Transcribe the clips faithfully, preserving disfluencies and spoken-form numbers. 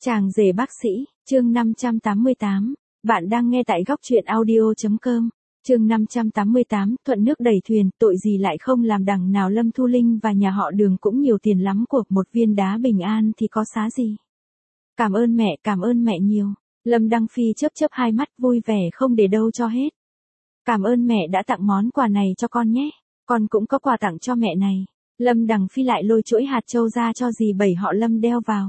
Chàng rể bác sĩ, chương năm trăm tám mươi tám. Bạn đang nghe tại góc truyện audio.com. Chương năm trăm tám mươi tám, thuận nước đẩy thuyền, tội gì lại không làm, đằng nào Lâm Thu Linh và nhà họ Đường cũng nhiều tiền lắm, cuộc một viên đá bình an thì có xá gì. Cảm ơn mẹ, cảm ơn mẹ nhiều. Lâm Đăng Phi chớp chớp hai mắt vui vẻ không để đâu cho hết. Cảm ơn mẹ đã tặng món quà này cho con nhé, con cũng có quà tặng cho mẹ này. Lâm Đằng Phi lại lôi chuỗi hạt châu ra cho dì Bảy họ Lâm đeo vào.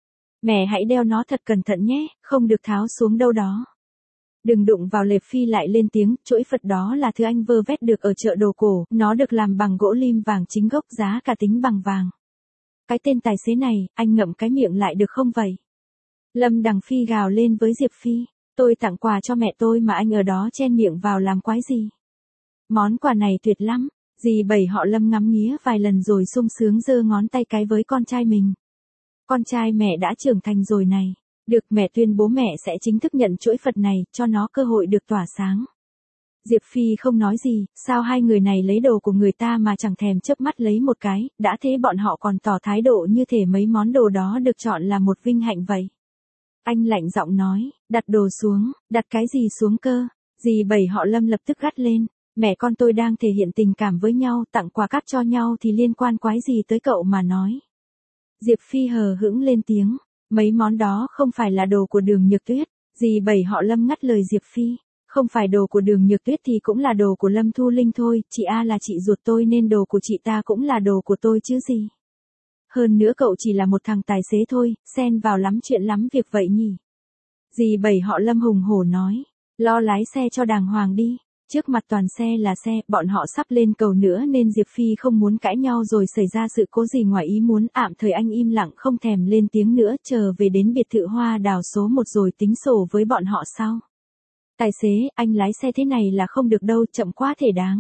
Mẹ hãy đeo nó thật cẩn thận nhé, không được tháo xuống đâu đó. Đừng đụng vào. Lệp Phi lại lên tiếng, chuỗi Phật đó là thứ anh vơ vét được ở chợ đồ cổ, nó được làm bằng gỗ lim vàng chính gốc, giá cả tính bằng vàng. Cái tên tài xế này, anh ngậm cái miệng lại được không vậy? Lâm Đằng Phi gào lên với Diệp Phi, tôi tặng quà cho mẹ tôi mà anh ở đó chen miệng vào làm quái gì? Món quà này tuyệt lắm. Dì Bảy họ Lâm ngắm nghía vài lần rồi sung sướng giơ ngón tay cái với con trai mình. Con trai mẹ đã trưởng thành rồi này. Được, mẹ tuyên bố mẹ sẽ chính thức nhận chuỗi Phật này, cho nó cơ hội được tỏa sáng. Diệp Phi không nói gì, sao hai người này lấy đồ của người ta mà chẳng thèm chớp mắt lấy một cái, đã thế bọn họ còn tỏ thái độ như thể mấy món đồ đó được chọn là một vinh hạnh vậy. Anh lạnh giọng nói, đặt đồ xuống. Đặt cái gì xuống cơ? Dì Bảy họ Lâm lập tức gắt lên. Mẹ con tôi đang thể hiện tình cảm với nhau, tặng quà cáp cho nhau thì liên quan quái gì tới cậu mà nói. Diệp Phi hờ hững lên tiếng, mấy món đó không phải là đồ của Đường Nhược Tuyết. Dì Bảy họ Lâm ngắt lời Diệp Phi, không phải đồ của Đường Nhược Tuyết thì cũng là đồ của Lâm Thu Linh thôi, chị A là chị ruột tôi nên đồ của chị ta cũng là đồ của tôi chứ gì. Hơn nữa cậu chỉ là một thằng tài xế thôi, xen vào lắm chuyện lắm việc vậy nhỉ. Dì Bảy họ Lâm hùng hổ nói, lo lái xe cho đàng hoàng đi. Trước mặt toàn xe là xe, bọn họ sắp lên cầu nữa nên Diệp Phi không muốn cãi nhau rồi xảy ra sự cố gì ngoài ý muốn, ạm thời anh im lặng không thèm lên tiếng nữa, chờ về đến biệt thự Hoa Đào số một rồi tính sổ với bọn họ sau. Tài xế, anh lái xe thế này là không được đâu, chậm quá thể đáng.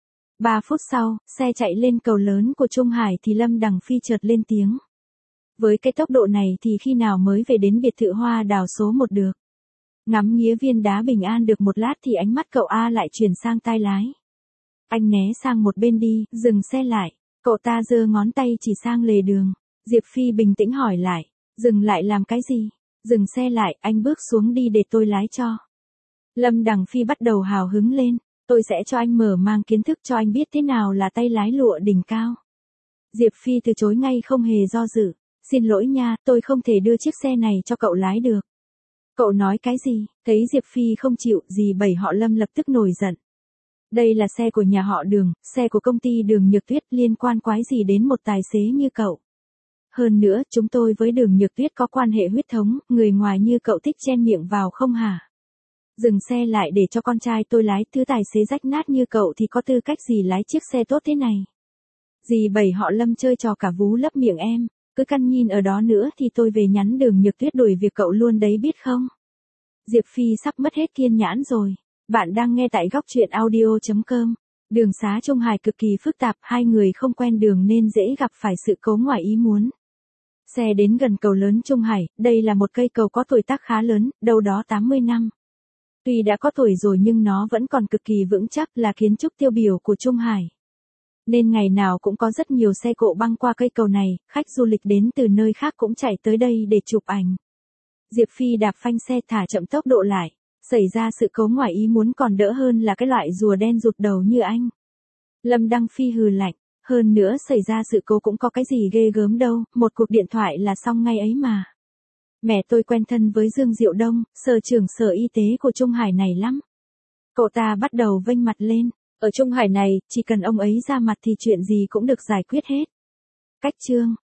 Ba phút sau, xe chạy lên cầu lớn của Trung Hải thì Lâm Đằng Phi chợt lên tiếng. Với cái tốc độ này thì khi nào mới về đến biệt thự Hoa Đào số một được? Ngắm nghía viên đá bình an được một lát thì ánh mắt cậu A lại chuyển sang tay lái. Anh né sang một bên đi, dừng xe lại. Cậu ta giơ ngón tay chỉ sang lề đường. Diệp Phi bình tĩnh hỏi lại, dừng lại làm cái gì? Dừng xe lại, anh bước xuống đi để tôi lái cho. Lâm Đằng Phi bắt đầu hào hứng lên, tôi sẽ cho anh mở mang kiến thức cho anh biết thế nào là tay lái lụa đỉnh cao. Diệp Phi từ chối ngay không hề do dự, xin lỗi nha, tôi không thể đưa chiếc xe này cho cậu lái được. Cậu nói cái gì? Thấy Diệp Phi không chịu, dì Bảy họ Lâm lập tức nổi giận. Đây là xe của nhà họ Đường, xe của công ty Đường Nhược Tuyết, liên quan quái gì đến một tài xế như cậu? Hơn nữa, chúng tôi với Đường Nhược Tuyết có quan hệ huyết thống, người ngoài như cậu thích chen miệng vào không hả? Dừng xe lại để cho con trai tôi lái, thứ tài xế rách nát như cậu thì có tư cách gì lái chiếc xe tốt thế này? Dì Bảy họ Lâm chơi trò cả vú lấp miệng em. Cứ căn nhìn ở đó nữa thì tôi về nhắn Đường Nhược Tuyết đuổi việc cậu luôn đấy biết không? Diệp Phi sắp mất hết kiên nhãn rồi. Bạn đang nghe tại góc truyện audio.com. Đường xá Trung Hải cực kỳ phức tạp, hai người không quen đường nên dễ gặp phải sự cố ngoài ý muốn. Xe đến gần cầu lớn Trung Hải, đây là một cây cầu có tuổi tác khá lớn, đâu đó tám mươi năm. Tuy đã có tuổi rồi nhưng nó vẫn còn cực kỳ vững chắc, là kiến trúc tiêu biểu của Trung Hải. Nên ngày nào cũng có rất nhiều xe cộ băng qua cây cầu này, khách du lịch đến từ nơi khác cũng chạy tới đây để chụp ảnh. Diệp Phi đạp phanh xe thả chậm tốc độ lại, xảy ra sự cố ngoài ý muốn còn đỡ hơn là cái loại rùa đen rụt đầu như anh. Lâm Đăng Phi hừ lạnh, hơn nữa xảy ra sự cố cũng có cái gì ghê gớm đâu, một cuộc điện thoại là xong ngay ấy mà. Mẹ tôi quen thân với Dương Diệu Đông, sở trưởng sở y tế của Trung Hải này lắm. Cậu ta bắt đầu vênh mặt lên. Ở Trung Hải này, chỉ cần ông ấy ra mặt thì chuyện gì cũng được giải quyết hết. Cách chương.